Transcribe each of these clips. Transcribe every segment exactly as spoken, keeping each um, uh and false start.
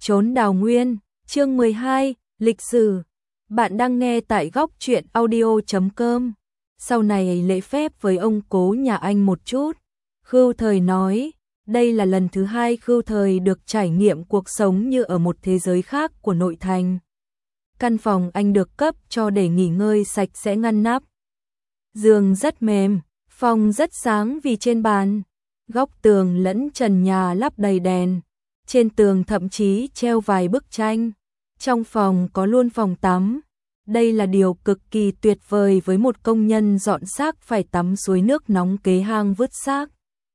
Trốn đào nguyên, chương mười hai, lịch sử. Bạn đang nghe tại góc truyện audio chấm com. Sau này lễ phép với ông cố nhà anh một chút. Khưu Thời nói, đây là lần thứ hai Khưu Thời được trải nghiệm cuộc sống như ở một thế giới khác của nội thành. Căn phòng anh được cấp cho để nghỉ ngơi sạch sẽ ngăn nắp. Giường rất mềm, phòng rất sáng vì trên bàn, góc tường lẫn trần nhà lắp đầy đèn. Trên tường thậm chí treo vài bức tranh. Trong phòng có luôn phòng tắm. Đây là điều cực kỳ tuyệt vời với một công nhân dọn xác phải tắm suối nước nóng kế hang vứt xác.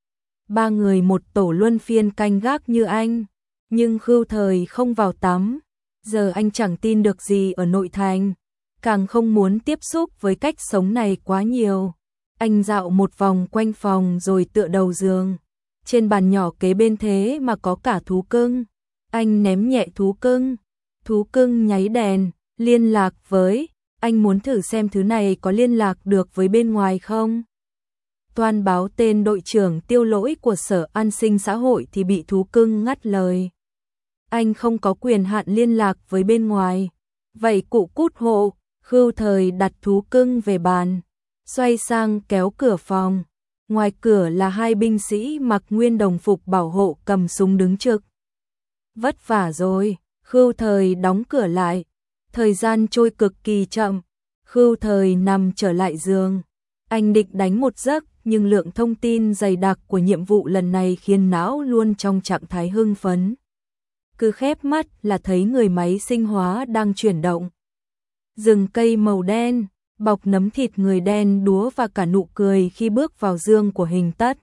Ba người một tổ luân phiên canh gác như anh. Nhưng Khưu Thời không vào tắm. Giờ anh chẳng tin được gì ở nội thành. Càng không muốn tiếp xúc với cách sống này quá nhiều. Anh dạo một vòng quanh phòng rồi tựa đầu giường. Trên bàn nhỏ kế bên thế mà có cả thú cưng. Anh ném nhẹ thú cưng. Thú cưng nháy đèn, liên lạc với. Anh muốn thử xem thứ này có liên lạc được với bên ngoài không. Toan báo tên đội trưởng tiêu lỗi của Sở An sinh xã hội thì bị thú cưng ngắt lời. Anh không có quyền hạn liên lạc với bên ngoài. Vậy cụ cút hộ. Khưu Thời đặt thú cưng về bàn. Xoay sang kéo cửa phòng. Ngoài cửa là hai binh sĩ mặc nguyên đồng phục bảo hộ cầm súng đứng trực. Vất vả rồi, Khưu Thời đóng cửa lại. Thời gian trôi cực kỳ chậm. Khưu Thời nằm trở lại giường. Anh định đánh một giấc, nhưng lượng thông tin dày đặc của nhiệm vụ lần này khiến não luôn trong trạng thái hưng phấn. Cứ khép mắt là thấy người máy sinh hóa đang chuyển động. Rừng cây màu đen, bọc nấm thịt người đen đúa và cả nụ cười khi bước vào giường của Hình Tất.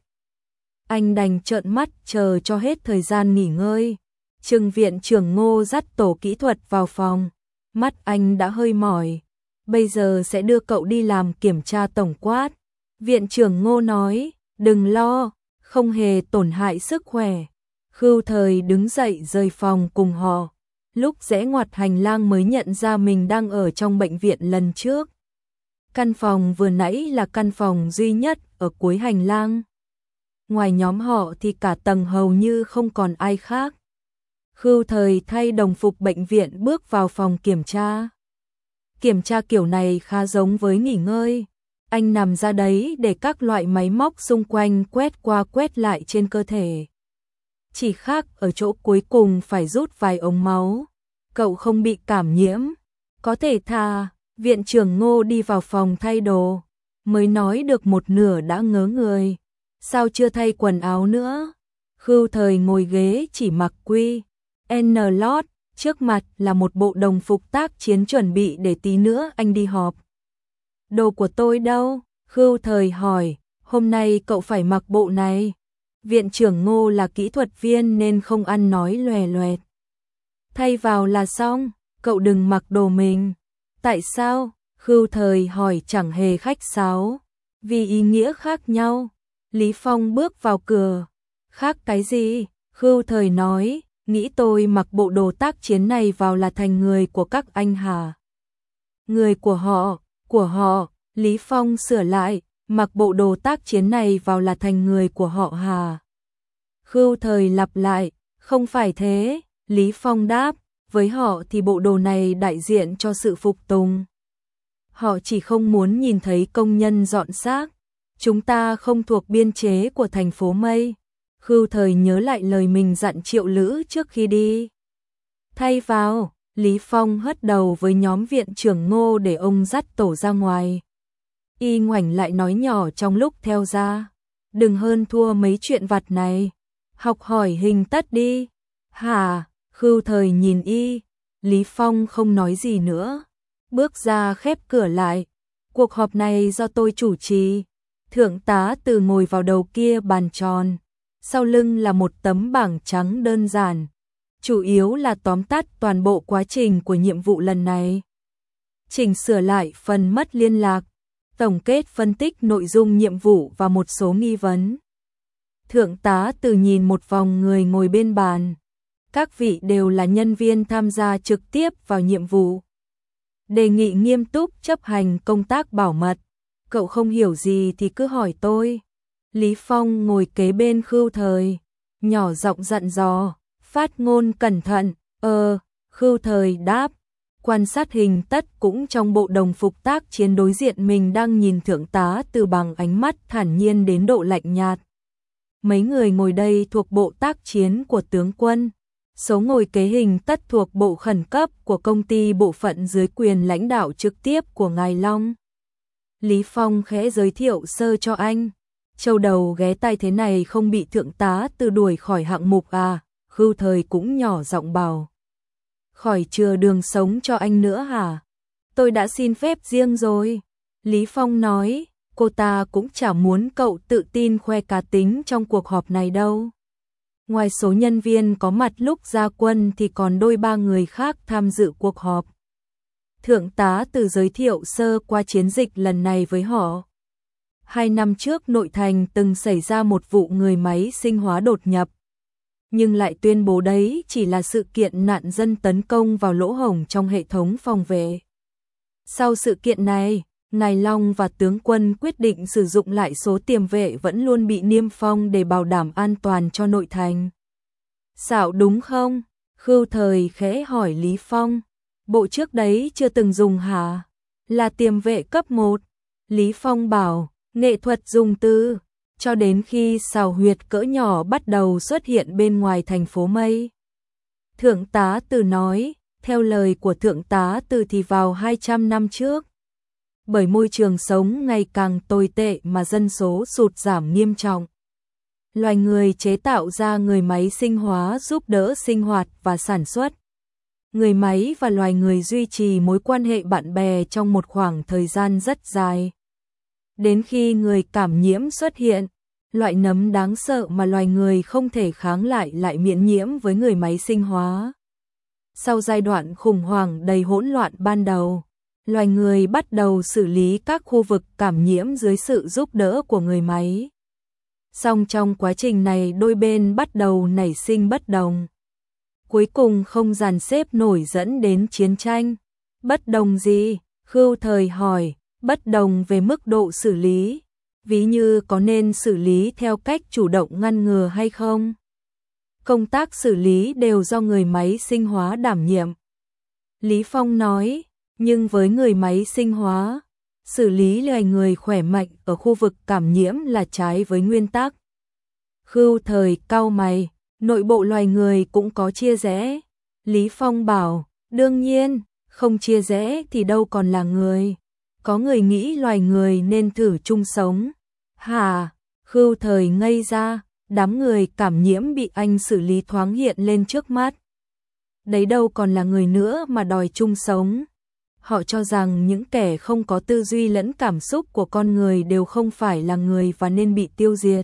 Anh đành trợn mắt chờ cho hết thời gian nghỉ ngơi. Trừng viện trưởng Ngô dắt tổ kỹ thuật vào phòng. Mắt anh đã hơi mỏi. Bây giờ sẽ đưa cậu đi làm kiểm tra tổng quát. Viện trưởng Ngô nói, đừng lo, không hề tổn hại sức khỏe. Khưu Thời đứng dậy rời phòng cùng họ. Lúc rẽ ngoặt hành lang mới nhận ra mình đang ở trong bệnh viện lần trước. Căn phòng vừa nãy là căn phòng duy nhất ở cuối hành lang. Ngoài nhóm họ thì cả tầng hầu như không còn ai khác. Khưu Thời thay đồng phục bệnh viện bước vào phòng kiểm tra. Kiểm tra kiểu này khá giống với nghỉ ngơi. Anh nằm ra đấy để các loại máy móc xung quanh quét qua quét lại trên cơ thể. Chỉ khác ở chỗ cuối cùng phải rút vài ống máu. Cậu không bị cảm nhiễm, có thể thà. Viện trưởng Ngô đi vào phòng thay đồ, mới nói được một nửa đã ngớ người. Sao chưa thay quần áo nữa? Khưu Thời ngồi ghế chỉ mặc quy en lót, trước mặt là một bộ đồng phục tác chiến chuẩn bị để tí nữa anh đi họp. Đồ của tôi đâu? Khưu Thời hỏi, hôm nay cậu phải mặc bộ này. Viện trưởng Ngô là kỹ thuật viên nên không ăn nói lòe loẹt. Thay vào là xong, cậu đừng mặc đồ mình. Tại sao? Khưu Thời hỏi chẳng hề khách sáo. Vì ý nghĩa khác nhau. Lý Phong bước vào cửa. Khác cái gì? Khưu Thời nói, nghĩ tôi mặc bộ đồ tác chiến này vào là thành người của các anh hả? Người của họ, của họ. Lý Phong sửa lại, mặc bộ đồ tác chiến này vào là thành người của họ hả? Khưu Thời lặp lại, không phải thế. Lý Phong đáp, với họ thì bộ đồ này đại diện cho sự phục tùng. Họ chỉ không muốn nhìn thấy công nhân dọn xác. Chúng ta không thuộc biên chế của thành phố Mây. Khưu Thời nhớ lại lời mình dặn Triệu Lữ trước khi đi. Thay vào, Lý Phong hất đầu với nhóm viện trưởng Ngô để ông dắt tổ ra ngoài. Y ngoảnh lại nói nhỏ trong lúc theo ra. Đừng hơn thua mấy chuyện vặt này. Học hỏi Hình Tất đi. Hả? Khưu Thời nhìn Y. Lý Phong không nói gì nữa. Bước ra khép cửa lại. Cuộc họp này do tôi chủ trì. Thượng tá Từ ngồi vào đầu kia bàn tròn. Sau lưng là một tấm bảng trắng đơn giản. Chủ yếu là tóm tắt toàn bộ quá trình của nhiệm vụ lần này. Chỉnh sửa lại phần mất liên lạc. Tổng kết phân tích nội dung nhiệm vụ và một số nghi vấn. Thượng tá Từ nhìn một vòng người ngồi bên bàn. Các vị đều là nhân viên tham gia trực tiếp vào nhiệm vụ. Đề nghị nghiêm túc chấp hành công tác bảo mật. Cậu không hiểu gì thì cứ hỏi tôi. Lý Phong ngồi kế bên Khưu Thời, nhỏ giọng dặn dò, phát ngôn cẩn thận, Ờ, Khưu Thời đáp, quan sát Hình Tất cũng trong bộ đồng phục tác chiến đối diện mình đang nhìn thượng tá Từ bằng ánh mắt thản nhiên đến độ lạnh nhạt. Mấy người ngồi đây thuộc bộ tác chiến của tướng quân, số ngồi kế Hình Tất thuộc bộ khẩn cấp của công ty bộ phận dưới quyền lãnh đạo trực tiếp của Ngài Long. Lý Phong khẽ giới thiệu sơ cho anh. Châu đầu ghé tai thế này không bị thượng tá Từ đuổi khỏi hạng mục à? Khưu Thời cũng nhỏ giọng bảo. Khỏi chừa đường sống cho anh nữa hả? Tôi đã xin phép riêng rồi. Lý Phong nói, cô ta cũng chả muốn cậu tự tin khoe cá tính trong cuộc họp này đâu. Ngoài số nhân viên có mặt lúc ra quân thì còn đôi ba người khác tham dự cuộc họp. Thượng tá Từ giới thiệu sơ qua chiến dịch lần này với họ. Hai năm trước nội thành từng xảy ra một vụ người máy sinh hóa đột nhập. Nhưng lại tuyên bố đấy chỉ là sự kiện nạn dân tấn công vào lỗ hổng trong hệ thống phòng vệ. Sau sự kiện này, Ngài Long và tướng quân quyết định sử dụng lại số tiềm vệ vẫn luôn bị niêm phong để bảo đảm an toàn cho nội thành. Xạo đúng không? Khưu Thời khẽ hỏi Lý Phong. Bộ trước đấy chưa từng dùng hả? Là tiềm vệ cấp một. Lý Phong bảo, nghệ thuật dùng từ, cho đến khi sào huyệt cỡ nhỏ bắt đầu xuất hiện bên ngoài thành phố Mây. Thượng tá Từ nói, theo lời của thượng tá Từ thì vào hai trăm năm trước, bởi môi trường sống ngày càng tồi tệ mà dân số sụt giảm nghiêm trọng. Loài người chế tạo ra người máy sinh hóa giúp đỡ sinh hoạt và sản xuất. Người máy và loài người duy trì mối quan hệ bạn bè trong một khoảng thời gian rất dài. Đến khi người cảm nhiễm xuất hiện, loại nấm đáng sợ mà loài người không thể kháng lại lại miễn nhiễm với người máy sinh hóa. Sau giai đoạn khủng hoảng đầy hỗn loạn ban đầu, loài người bắt đầu xử lý các khu vực cảm nhiễm dưới sự giúp đỡ của người máy. Song trong quá trình này đôi bên bắt đầu nảy sinh bất đồng. Cuối cùng không dàn xếp nổi dẫn đến chiến tranh. Bất đồng gì? Khưu Thời hỏi, bất đồng về mức độ xử lý. Ví như có nên xử lý theo cách chủ động ngăn ngừa hay không? Công tác xử lý đều do người máy sinh hóa đảm nhiệm. Lý Phong nói, nhưng với người máy sinh hóa, xử lý loài người khỏe mạnh ở khu vực cảm nhiễm là trái với nguyên tắc. Khưu Thời cau mày, nội bộ loài người cũng có chia rẽ. Lý Phong bảo, đương nhiên, không chia rẽ thì đâu còn là người. Có người nghĩ loài người nên thử chung sống. Hả? Khưu Thời ngây ra, đám người cảm nhiễm bị anh xử lý thoáng hiện lên trước mắt. Đấy đâu còn là người nữa mà đòi chung sống. Họ cho rằng những kẻ không có tư duy lẫn cảm xúc của con người đều không phải là người và nên bị tiêu diệt.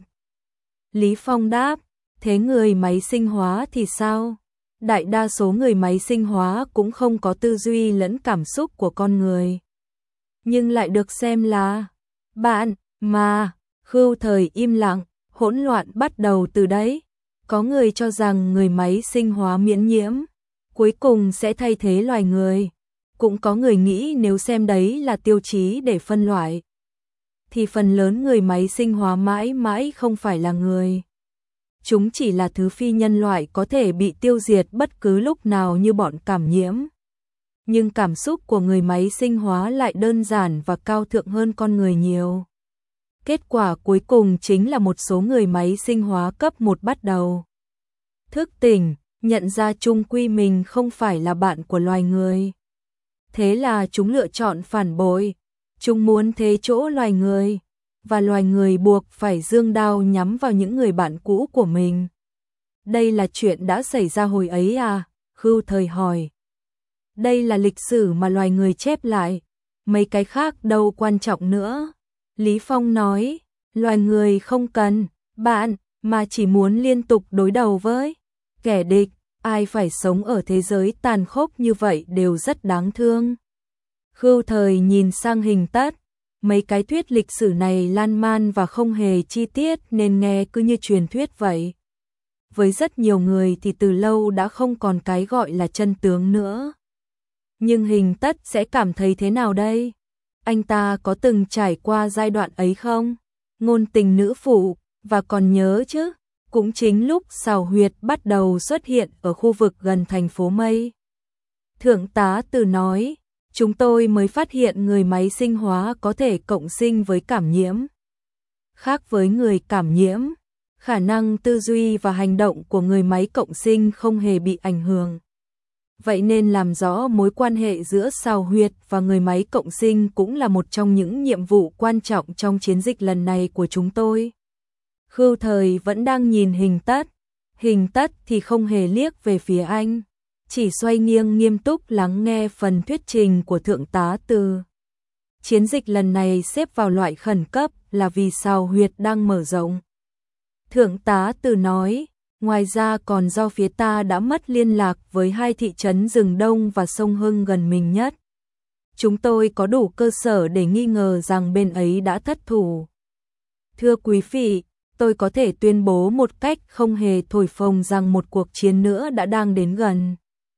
Lý Phong đáp, thế người máy sinh hóa thì sao? Đại đa số người máy sinh hóa cũng không có tư duy lẫn cảm xúc của con người. Nhưng lại được xem là bạn mà. Khưu Thời im lặng, hỗn loạn bắt đầu từ đấy. Có người cho rằng người máy sinh hóa miễn nhiễm, cuối cùng sẽ thay thế loài người. Cũng có người nghĩ nếu xem đấy là tiêu chí để phân loại, thì phần lớn người máy sinh hóa mãi mãi không phải là người. Chúng chỉ là thứ phi nhân loại có thể bị tiêu diệt bất cứ lúc nào như bọn cảm nhiễm. Nhưng cảm xúc của người máy sinh hóa lại đơn giản và cao thượng hơn con người nhiều. Kết quả cuối cùng chính là một số người máy sinh hóa cấp một bắt đầu thức tỉnh, nhận ra chung quy mình không phải là bạn của loài người. Thế là chúng lựa chọn phản bội, chúng muốn thế chỗ loài người, và loài người buộc phải giương đao nhắm vào những người bạn cũ của mình. Đây là chuyện đã xảy ra hồi ấy à? Khưu Thời hỏi. Đây là lịch sử mà loài người chép lại, mấy cái khác đâu quan trọng nữa. Lý Phong nói, loài người không cần bạn, mà chỉ muốn liên tục đối đầu với kẻ địch. Ai phải sống ở thế giới tàn khốc như vậy đều rất đáng thương. Khưu Thời nhìn sang Hình Tất, mấy cái thuyết lịch sử này lan man và không hề chi tiết nên nghe cứ như truyền thuyết vậy. Với rất nhiều người thì từ lâu đã không còn cái gọi là chân tướng nữa. Nhưng Hình Tất sẽ cảm thấy thế nào đây? Anh ta có từng trải qua giai đoạn ấy không? Ngôn tình nữ phụ, và còn nhớ chứ? Cũng chính lúc Sào Huyệt bắt đầu xuất hiện ở khu vực gần thành phố Mây. Thượng tá Từ nói, chúng tôi mới phát hiện người máy sinh hóa có thể cộng sinh với cảm nhiễm. Khác với người cảm nhiễm, khả năng tư duy và hành động của người máy cộng sinh không hề bị ảnh hưởng. Vậy nên làm rõ mối quan hệ giữa Sào Huyệt và người máy cộng sinh cũng là một trong những nhiệm vụ quan trọng trong chiến dịch lần này của chúng tôi. Khưu Thời vẫn đang nhìn Hình Tất, Hình Tất thì không hề liếc về phía anh, chỉ xoay nghiêng nghiêm túc lắng nghe phần thuyết trình của Thượng tá Từ. Chiến dịch lần này xếp vào loại khẩn cấp là vì Sào Huyệt đang mở rộng. Thượng tá Từ nói, ngoài ra còn do phía ta đã mất liên lạc với hai thị trấn Rừng Đông và Sông Hưng gần mình nhất. Chúng tôi có đủ cơ sở để nghi ngờ rằng bên ấy đã thất thủ. Thưa quý vị, tôi có thể tuyên bố một cách không hề thổi phồng rằng một cuộc chiến nữa đã đang đến gần.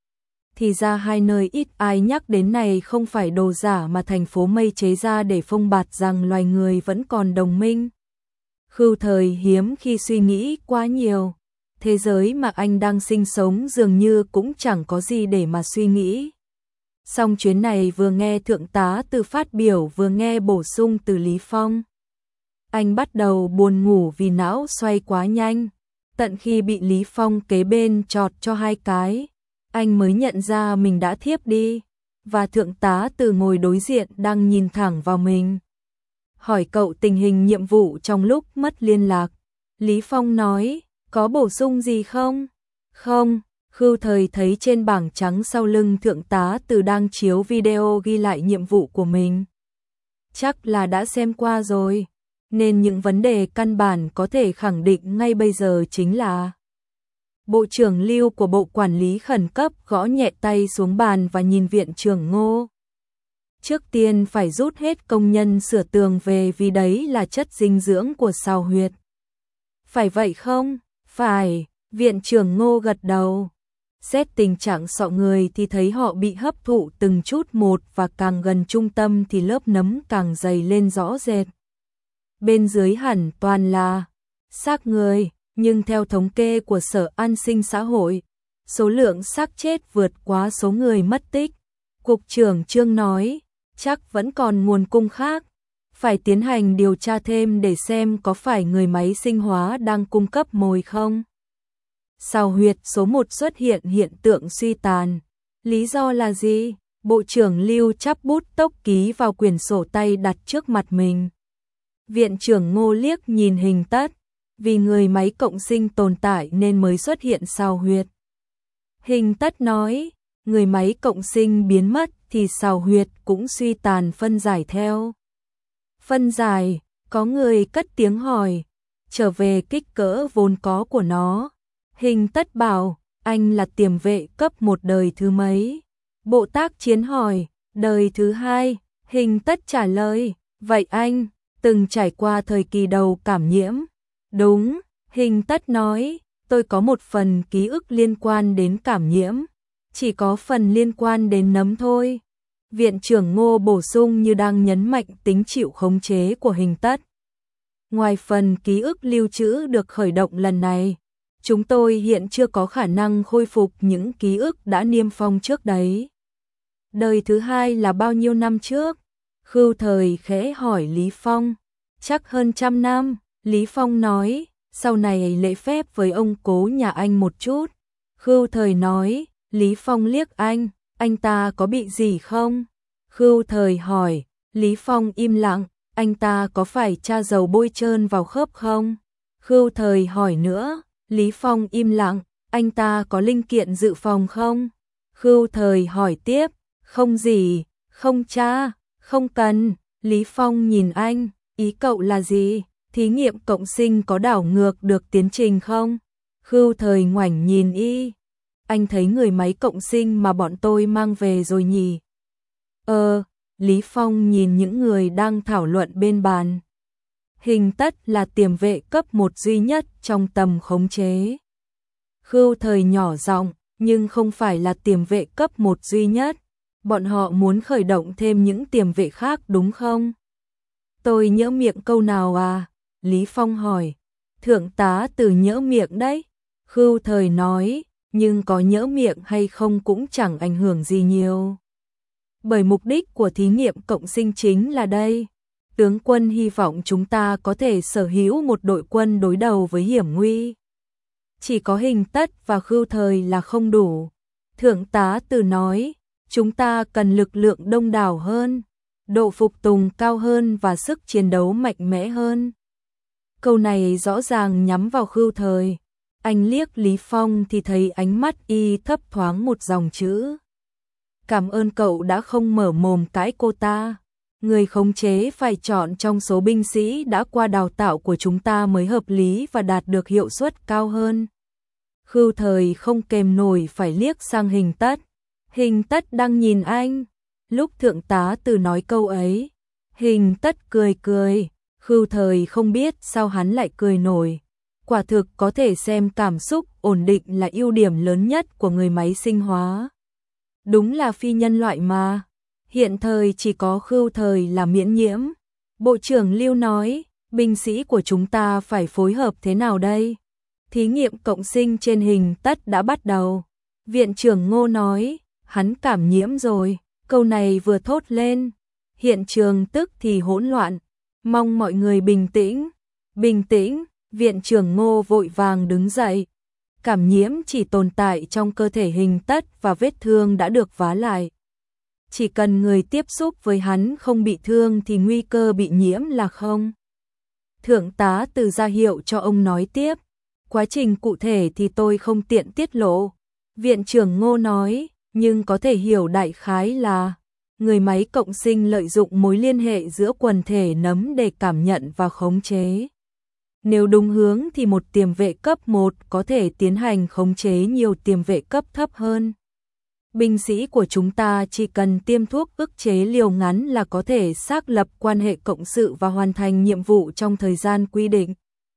Thì ra hai nơi ít ai nhắc đến này không phải đồ giả mà thành phố Mây chế ra để phông bạt rằng loài người vẫn còn đồng minh. Khưu Thời hiếm khi suy nghĩ quá nhiều. Thế giới mà anh đang sinh sống dường như cũng chẳng có gì để mà suy nghĩ. Song chuyến này vừa nghe Thượng tá Từ phát biểu vừa nghe bổ sung từ Lý Phong. Anh bắt đầu buồn ngủ vì não xoay quá nhanh. Tận khi bị Lý Phong kế bên chọt cho hai cái, anh mới nhận ra mình đã thiếp đi. Và Thượng tá Từ ngồi đối diện đang nhìn thẳng vào mình. Hỏi cậu tình hình nhiệm vụ trong lúc mất liên lạc. Lý Phong nói, có bổ sung gì không? Không, Khưu Thời thấy trên bảng trắng sau lưng Thượng tá Từ đang chiếu video ghi lại nhiệm vụ của mình. Chắc là đã xem qua rồi, nên những vấn đề căn bản có thể khẳng định ngay bây giờ chính là Bộ trưởng Lưu của Bộ Quản lý Khẩn cấp gõ nhẹ tay xuống bàn và nhìn Viện trưởng Ngô. Trước tiên phải rút hết công nhân sửa tường về vì đấy là chất dinh dưỡng của Sào Huyệt. Phải vậy không? Phải, Viện trưởng Ngô gật đầu. Xét tình trạng sọ người thì thấy họ bị hấp thụ từng chút một và càng gần trung tâm thì lớp nấm càng dày lên rõ rệt. Bên dưới hẳn toàn là xác người, nhưng theo thống kê của Sở An sinh xã hội, số lượng xác chết vượt quá số người mất tích. Cục trưởng Trương nói, chắc vẫn còn nguồn cung khác, phải tiến hành điều tra thêm để xem có phải người máy sinh hóa đang cung cấp mồi không. Sào Huyệt số một xuất hiện hiện tượng suy tàn. Lý do là gì? Bộ trưởng Lưu chắp bút tốc ký vào quyển sổ tay đặt trước mặt mình. Viện trưởng Ngô liếc nhìn Hình Tất, vì người máy cộng sinh tồn tại nên mới xuất hiện Sào Huyệt. Hình Tất nói, người máy cộng sinh biến mất thì Sào Huyệt cũng suy tàn phân giải theo. Phân giải, có người cất tiếng hỏi, trở về kích cỡ vốn có của nó. Hình Tất bảo, anh là tiềm vệ cấp một đời thứ mấy? Bộ Tác Chiến hỏi, đời thứ hai. Hình Tất trả lời, vậy anh từng trải qua thời kỳ đầu cảm nhiễm? Đúng, Hình Tất nói, tôi có một phần ký ức liên quan đến cảm nhiễm, chỉ có phần liên quan đến nấm thôi. Viện trưởng Ngô bổ sung như đang nhấn mạnh tính chịu khống chế của Hình Tất. Ngoài phần ký ức lưu trữ được khởi động lần này, chúng tôi hiện chưa có khả năng khôi phục những ký ức đã niêm phong trước đấy. Đời thứ hai là bao nhiêu năm trước? Khưu Thời khẽ hỏi Lý Phong. Chắc hơn trăm năm, Lý Phong nói, sau này lễ phép với ông cố nhà anh một chút. Khưu Thời nói, Lý Phong liếc anh, anh ta có bị gì không? Khưu Thời hỏi, Lý Phong im lặng, anh ta có phải tra dầu bôi trơn vào khớp không? Khưu Thời hỏi nữa, Lý Phong im lặng, anh ta có linh kiện dự phòng không? Khưu Thời hỏi tiếp, không gì, không tra, không cần. Lý Phong nhìn anh, ý cậu là gì? Thí nghiệm cộng sinh có đảo ngược được tiến trình không? Khưu Thời ngoảnh nhìn y, anh thấy người máy cộng sinh mà bọn tôi mang về rồi nhỉ? Ờ, Lý Phong nhìn những người đang thảo luận bên bàn. Hình Tất là tiềm vệ cấp một duy nhất trong tầm khống chế. Khưu Thời nhỏ giọng, nhưng không phải là tiềm vệ cấp một duy nhất. Bọn họ muốn khởi động thêm những tiềm vệ khác đúng không? Tôi nhỡ miệng câu nào à? Lý Phong hỏi. Thượng tá Từ nhỡ miệng đấy. Khưu Thời nói, nhưng có nhỡ miệng hay không cũng chẳng ảnh hưởng gì nhiều. Bởi mục đích của thí nghiệm cộng sinh chính là đây. Tướng quân hy vọng chúng ta có thể sở hữu một đội quân đối đầu với hiểm nguy. Chỉ có Hình Tất và Khưu Thời là không đủ. Thượng tá Từ nói, chúng ta cần lực lượng đông đảo hơn, độ phục tùng cao hơn và sức chiến đấu mạnh mẽ hơn. Câu này rõ ràng nhắm vào Khưu Thời. Anh liếc Lý Phong thì thấy ánh mắt y thấp thoáng một dòng chữ. Cảm ơn cậu đã không mở mồm cãi cô ta. Người khống chế phải chọn trong số binh sĩ đã qua đào tạo của chúng ta mới hợp lý và đạt được hiệu suất cao hơn. Khưu Thời không kềm nổi phải liếc sang Hình Tất. Hình Tất đang nhìn anh. Lúc thượng tá Từ nói câu ấy, Hình Tất cười cười. Khưu Thời không biết sao hắn lại cười nổi. Quả thực có thể xem cảm xúc ổn định là ưu điểm lớn nhất của người máy sinh hóa. Đúng là phi nhân loại mà. Hiện thời chỉ có Khưu Thời là miễn nhiễm. Bộ trưởng Lưu nói, binh sĩ của chúng ta phải phối hợp thế nào đây? Thí nghiệm cộng sinh trên Hình Tất đã bắt đầu. Viện trưởng Ngô nói, hắn cảm nhiễm rồi. Câu này vừa thốt lên, hiện trường tức thì hỗn loạn. Mong mọi người bình tĩnh. Bình tĩnh, viện trưởng Ngô vội vàng đứng dậy. Cảm nhiễm chỉ tồn tại trong cơ thể Hình Tất và vết thương đã được vá lại. Chỉ cần người tiếp xúc với hắn không bị thương thì nguy cơ bị nhiễm là không. Thượng tá Từ ra hiệu cho ông nói tiếp. Quá trình cụ thể thì tôi không tiện tiết lộ. Viện trưởng Ngô nói, nhưng có thể hiểu đại khái là người máy cộng sinh lợi dụng mối liên hệ giữa quần thể nấm để cảm nhận và khống chế. Nếu đúng hướng thì một tiềm vệ cấp một có thể tiến hành khống chế nhiều tiềm vệ cấp thấp hơn. Binh sĩ của chúng ta chỉ cần tiêm thuốc ức chế liều ngắn là có thể xác lập quan hệ cộng sự và hoàn thành nhiệm vụ trong thời gian quy định.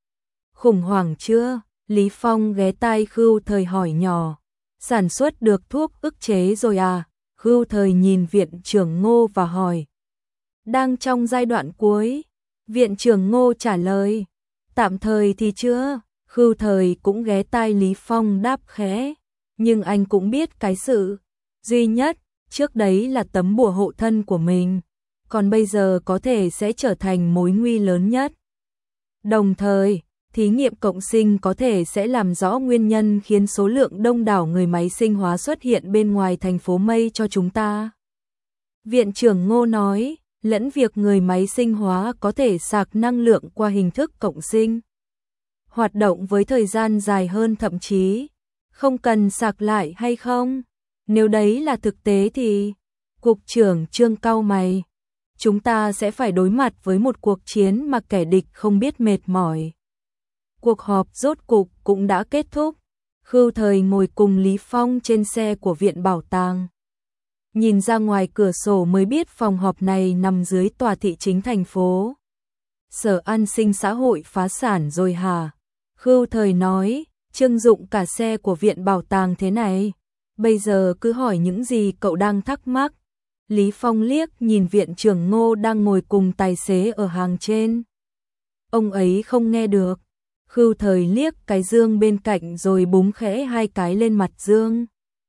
Khủng hoảng chưa? Lý Phong ghé tai Khưu Thời hỏi nhỏ. Sản xuất được thuốc ức chế rồi à? Khưu Thời nhìn viện trưởng Ngô và hỏi. Đang trong giai đoạn cuối. Viện trưởng Ngô trả lời. Tạm thời thì chưa. Khưu Thời cũng ghé tai Lý Phong đáp khẽ. Nhưng anh cũng biết cái sự duy nhất trước đấy là tấm bùa hộ thân của mình. Còn bây giờ có thể sẽ trở thành mối nguy lớn nhất. Đồng thời, thí nghiệm cộng sinh có thể sẽ làm rõ nguyên nhân khiến số lượng đông đảo người máy sinh hóa xuất hiện bên ngoài thành phố Mây cho chúng ta. Viện trưởng Ngô nói, lẫn việc người máy sinh hóa có thể sạc năng lượng qua hình thức cộng sinh. Hoạt động với thời gian dài hơn thậm chí không cần sạc lại hay không? Nếu đấy là thực tế thì, Cục trưởng Trương cau mày, chúng ta sẽ phải đối mặt với một cuộc chiến mà kẻ địch không biết mệt mỏi. Cuộc họp rốt cục cũng đã kết thúc. Khưu Thời ngồi cùng Lý Phong trên xe của viện bảo tàng. Nhìn ra ngoài cửa sổ mới biết phòng họp này nằm dưới tòa thị chính thành phố. Sở An sinh xã hội phá sản rồi hả? Khưu Thời nói, trưng dụng cả xe của viện bảo tàng thế này. Bây giờ cứ hỏi những gì cậu đang thắc mắc. Lý Phong liếc nhìn viện trưởng Ngô đang ngồi cùng tài xế ở hàng trên. Ông ấy không nghe được. Khưu Thời liếc cái dương bên cạnh rồi búng khẽ hai cái lên mặt dương.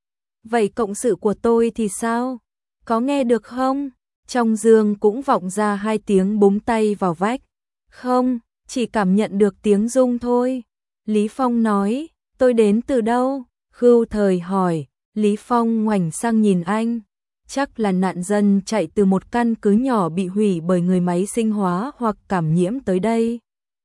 Vậy cộng sự của tôi thì sao? Có nghe được không? Trong dương cũng vọng ra hai tiếng búng tay vào vách. Không, chỉ cảm nhận được tiếng rung thôi. Lý Phong nói, tôi đến từ đâu? Khưu Thời hỏi. Lý Phong ngoảnh sang nhìn anh. Chắc là nạn dân chạy từ một căn cứ nhỏ bị hủy bởi người máy sinh hóa hoặc cảm nhiễm tới đây.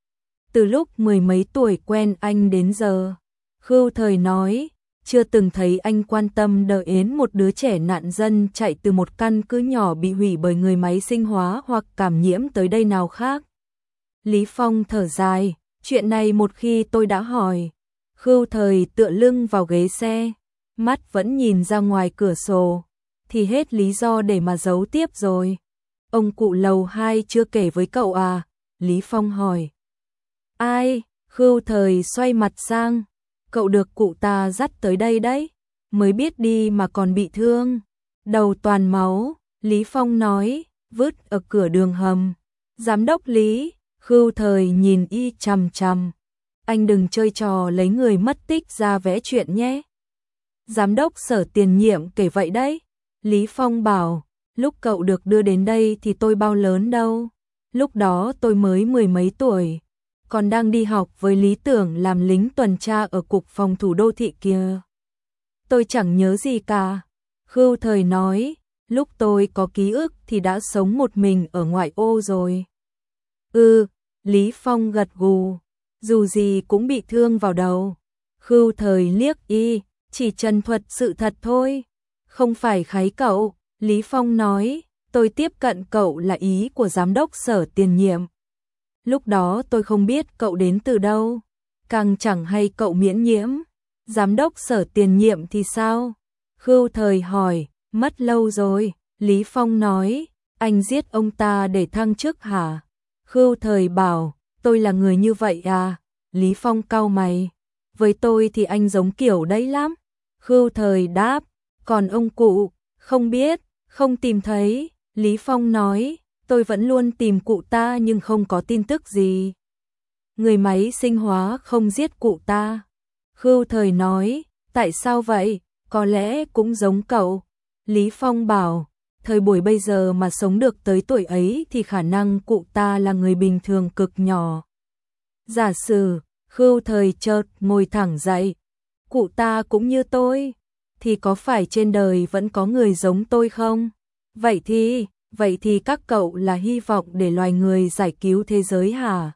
Từ lúc mười mấy tuổi quen anh đến giờ, Khưu Thời nói, chưa từng thấy anh quan tâm đợi đến một đứa trẻ nạn dân chạy từ một căn cứ nhỏ bị hủy bởi người máy sinh hóa hoặc cảm nhiễm tới đây nào khác. Lý Phong thở dài, chuyện này một khi tôi đã hỏi. Khưu Thời tựa lưng vào ghế xe, mắt vẫn nhìn ra ngoài cửa sổ, thì hết lý do để mà giấu tiếp rồi. Ông cụ lầu hai chưa kể với cậu à? Lý Phong hỏi. Ai? Khưu Thời xoay mặt sang. Cậu được cụ ta dắt tới đây đấy. Mới biết đi mà còn bị thương. Đầu toàn máu. Lý Phong nói. Vứt ở cửa đường hầm. Giám đốc Lý. Khưu Thời nhìn y chằm chằm. anh đừng chơi trò lấy người mất tích ra vẽ chuyện nhé. Giám đốc Sở tiền nhiệm kể vậy đấy. Lý Phong bảo, lúc cậu được đưa đến đây thì tôi bao lớn đâu. Lúc đó tôi mới mười mấy tuổi, còn đang đi học với lý tưởng làm lính tuần tra ở cục phòng thủ đô thị kia. Tôi chẳng nhớ gì cả. Khưu Thời nói, lúc tôi có ký ức thì đã sống một mình ở ngoại ô rồi. Ừ, Lý Phong gật gù, dù gì cũng bị thương vào đầu. Khưu Thời liếc y, chỉ trần thuật sự thật thôi, không phải khái cậu. Lý Phong nói, tôi tiếp cận cậu là ý của giám đốc Sở tiền nhiệm. Lúc đó tôi không biết cậu đến từ đâu, càng chẳng hay cậu miễn nhiễm. Giám đốc Sở tiền nhiệm thì sao? Khưu Thời hỏi, mất lâu rồi. Lý Phong nói, anh giết ông ta để thăng chức hả? Khưu Thời bảo, tôi là người như vậy à? Lý Phong cau mày, với tôi thì anh giống kiểu đấy lắm. Khưu Thời đáp, còn ông cụ, không biết, không tìm thấy. Lý Phong nói, tôi vẫn luôn tìm cụ ta nhưng không có tin tức gì. Người máy sinh hóa không giết cụ ta. Khưu Thời nói, tại sao vậy? Có lẽ cũng giống cậu. Lý Phong bảo, thời buổi bây giờ mà sống được tới tuổi ấy thì khả năng cụ ta là người bình thường cực nhỏ. Giả sử, Khưu Thời chợt ngồi thẳng dậy, cụ ta cũng như tôi, thì có phải trên đời vẫn có người giống tôi không? Vậy thì, vậy thì các cậu là hy vọng để loài người giải cứu thế giới hả?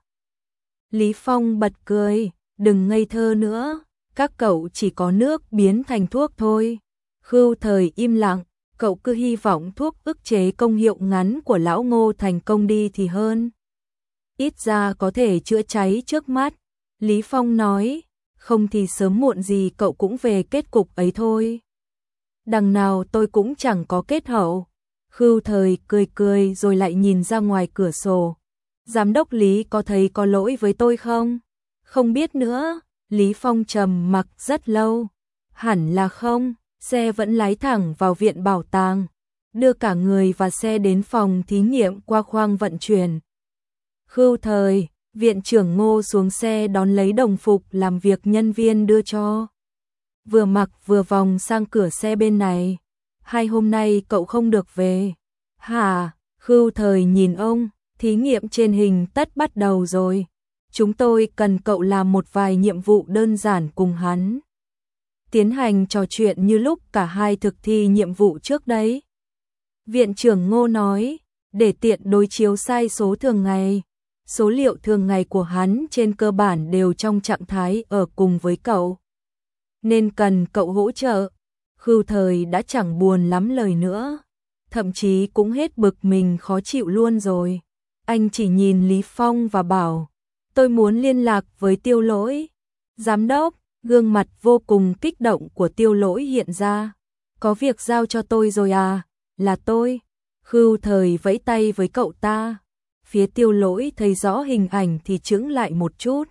Lý Phong bật cười, đừng ngây thơ nữa, các cậu chỉ có nước biến thành thuốc thôi. Khưu Thời im lặng, cậu cứ hy vọng thuốc ức chế công hiệu ngắn của lão Ngô thành công đi thì hơn. Ít ra có thể chữa cháy trước mắt. Lý Phong nói, không thì sớm muộn gì cậu cũng về kết cục ấy thôi. Đằng nào tôi cũng chẳng có kết hậu. Khưu Thời cười cười rồi lại nhìn ra ngoài cửa sổ. Giám đốc Lý có thấy có lỗi với tôi không? Không biết nữa. Lý Phong trầm mặc rất lâu. Hẳn là không. Xe vẫn lái thẳng vào viện bảo tàng, đưa cả người và xe đến phòng thí nghiệm qua khoang vận chuyển. Khưu Thời, viện trưởng Ngô xuống xe đón lấy đồng phục làm việc nhân viên đưa cho. Vừa mặc vừa vòng sang cửa xe bên này. Hai hôm nay cậu không được về. Hả? Khưu Thời nhìn ông, thí nghiệm trên hình tất bắt đầu rồi. Chúng tôi cần cậu làm một vài nhiệm vụ đơn giản cùng hắn. Tiến hành trò chuyện như lúc cả hai thực thi nhiệm vụ trước đấy. Viện trưởng Ngô nói, để tiện đối chiếu sai số thường ngày. Số liệu thường ngày của hắn trên cơ bản đều trong trạng thái ở cùng với cậu, nên cần cậu hỗ trợ. Khưu Thời đã chẳng buồn lắm lời nữa, thậm chí cũng hết bực mình khó chịu luôn rồi. Anh chỉ nhìn Lý Phong và bảo, tôi muốn liên lạc với Tiêu Lỗi. Giám đốc, gương mặt vô cùng kích động của Tiêu Lỗi hiện ra. Có việc giao cho tôi rồi à? Là tôi. Khưu Thời vẫy tay với cậu ta. Phía Tiêu Lỗi thấy rõ hình ảnh thì chững lại một chút,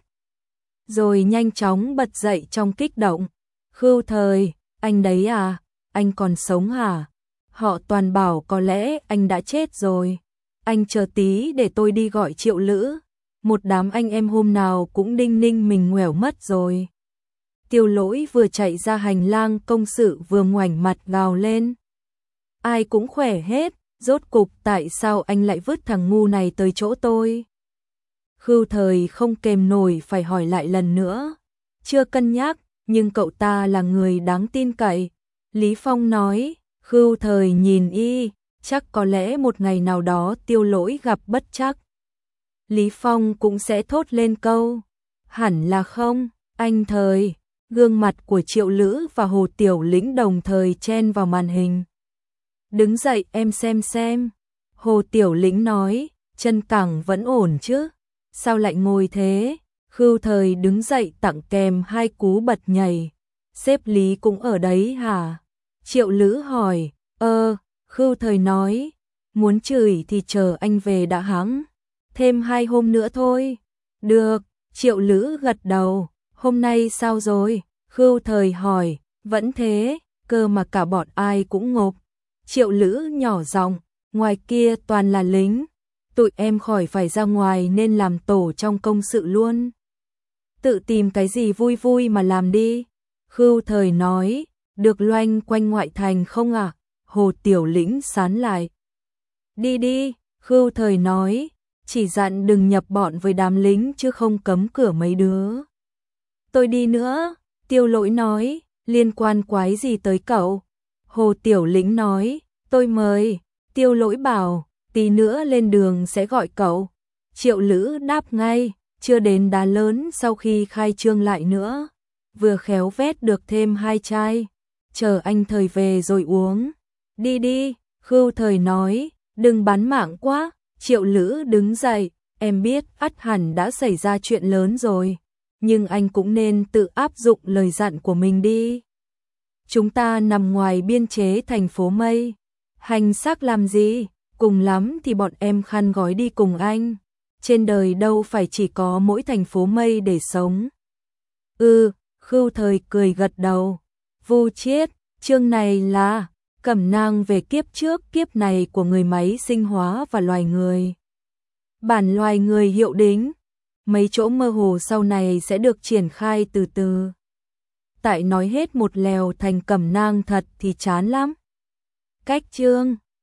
rồi nhanh chóng bật dậy trong kích động. Khưu Thời, anh đấy à? Anh còn sống hả? Họ toàn bảo có lẽ anh đã chết rồi. Anh chờ tí để tôi đi gọi Triệu Lữ. Một đám anh em hôm nào cũng đinh ninh mình ngoẻo mất rồi. Tiêu Lỗi vừa chạy ra hành lang công sự vừa ngoảnh mặt gào lên. Ai cũng khỏe hết, rốt cục tại sao anh lại vứt thằng ngu này tới chỗ tôi? Khưu Thời không kềm nổi phải hỏi lại lần nữa. Chưa cân nhắc, nhưng cậu ta là người đáng tin cậy. Lý Phong nói. Khưu Thời nhìn y, chắc có lẽ một ngày nào đó Tiêu Lỗi gặp bất trắc, Lý Phong cũng sẽ thốt lên câu, hẳn là không, anh Thời. Gương mặt của Triệu Lữ và Hồ Tiểu Lĩnh đồng thời chen vào màn hình. Đứng dậy em xem xem. Hồ Tiểu Lĩnh nói, chân cẳng vẫn ổn chứ, sao lại ngồi thế? Khưu Thời đứng dậy tặng kèm hai cú bật nhảy. Sếp Lý cũng ở đấy hả? Triệu Lữ hỏi. Ơ, Khưu Thời nói, muốn chửi thì chờ anh về đã hắng. Thêm hai hôm nữa thôi. Được, Triệu Lữ gật đầu. Hôm nay sao rồi? Khưu Thời hỏi. Vẫn thế, cơ mà cả bọn ai cũng ngộp. Triệu Lữ nhỏ giọng, ngoài kia toàn là lính. Tụi em khỏi phải ra ngoài nên làm tổ trong công sự luôn. Tự tìm cái gì vui vui mà làm đi. Khưu Thời nói, được loanh quanh ngoại thành không ạ? À? Hồ Tiểu Lĩnh sán lại. Đi đi, Khưu Thời nói, chỉ dặn đừng nhập bọn với đám lính chứ không cấm cửa mấy đứa. Tôi đi nữa, Tiêu Lỗi nói, liên quan quái gì tới cậu? Hồ Tiểu Lĩnh nói, tôi mời. Tiêu Lỗi bảo, tí nữa lên đường sẽ gọi cậu. Triệu Lữ đáp ngay, chưa đến đá lớn sau khi khai trương lại nữa. Vừa khéo vét được thêm hai chai, chờ anh Thời về rồi uống. Đi đi, Khưu Thời nói, đừng bán mạng quá. Triệu Lữ đứng dậy, em biết ắt hẳn đã xảy ra chuyện lớn rồi, nhưng anh cũng nên tự áp dụng lời dặn của mình đi. Chúng ta nằm ngoài biên chế thành phố Mây, hành xác làm gì, cùng lắm thì bọn em khăn gói đi cùng anh. Trên đời đâu phải chỉ có mỗi thành phố Mây để sống. Ừ, Khưu Thời cười gật đầu. Vu Chiết, chương này là cẩm nang về kiếp trước kiếp này của người máy sinh hóa và loài người. Bản loài người hiệu đính, mấy chỗ mơ hồ sau này sẽ được triển khai từ từ. Tại nói hết một lèo thành cẩm nang thật thì chán lắm. Cách chương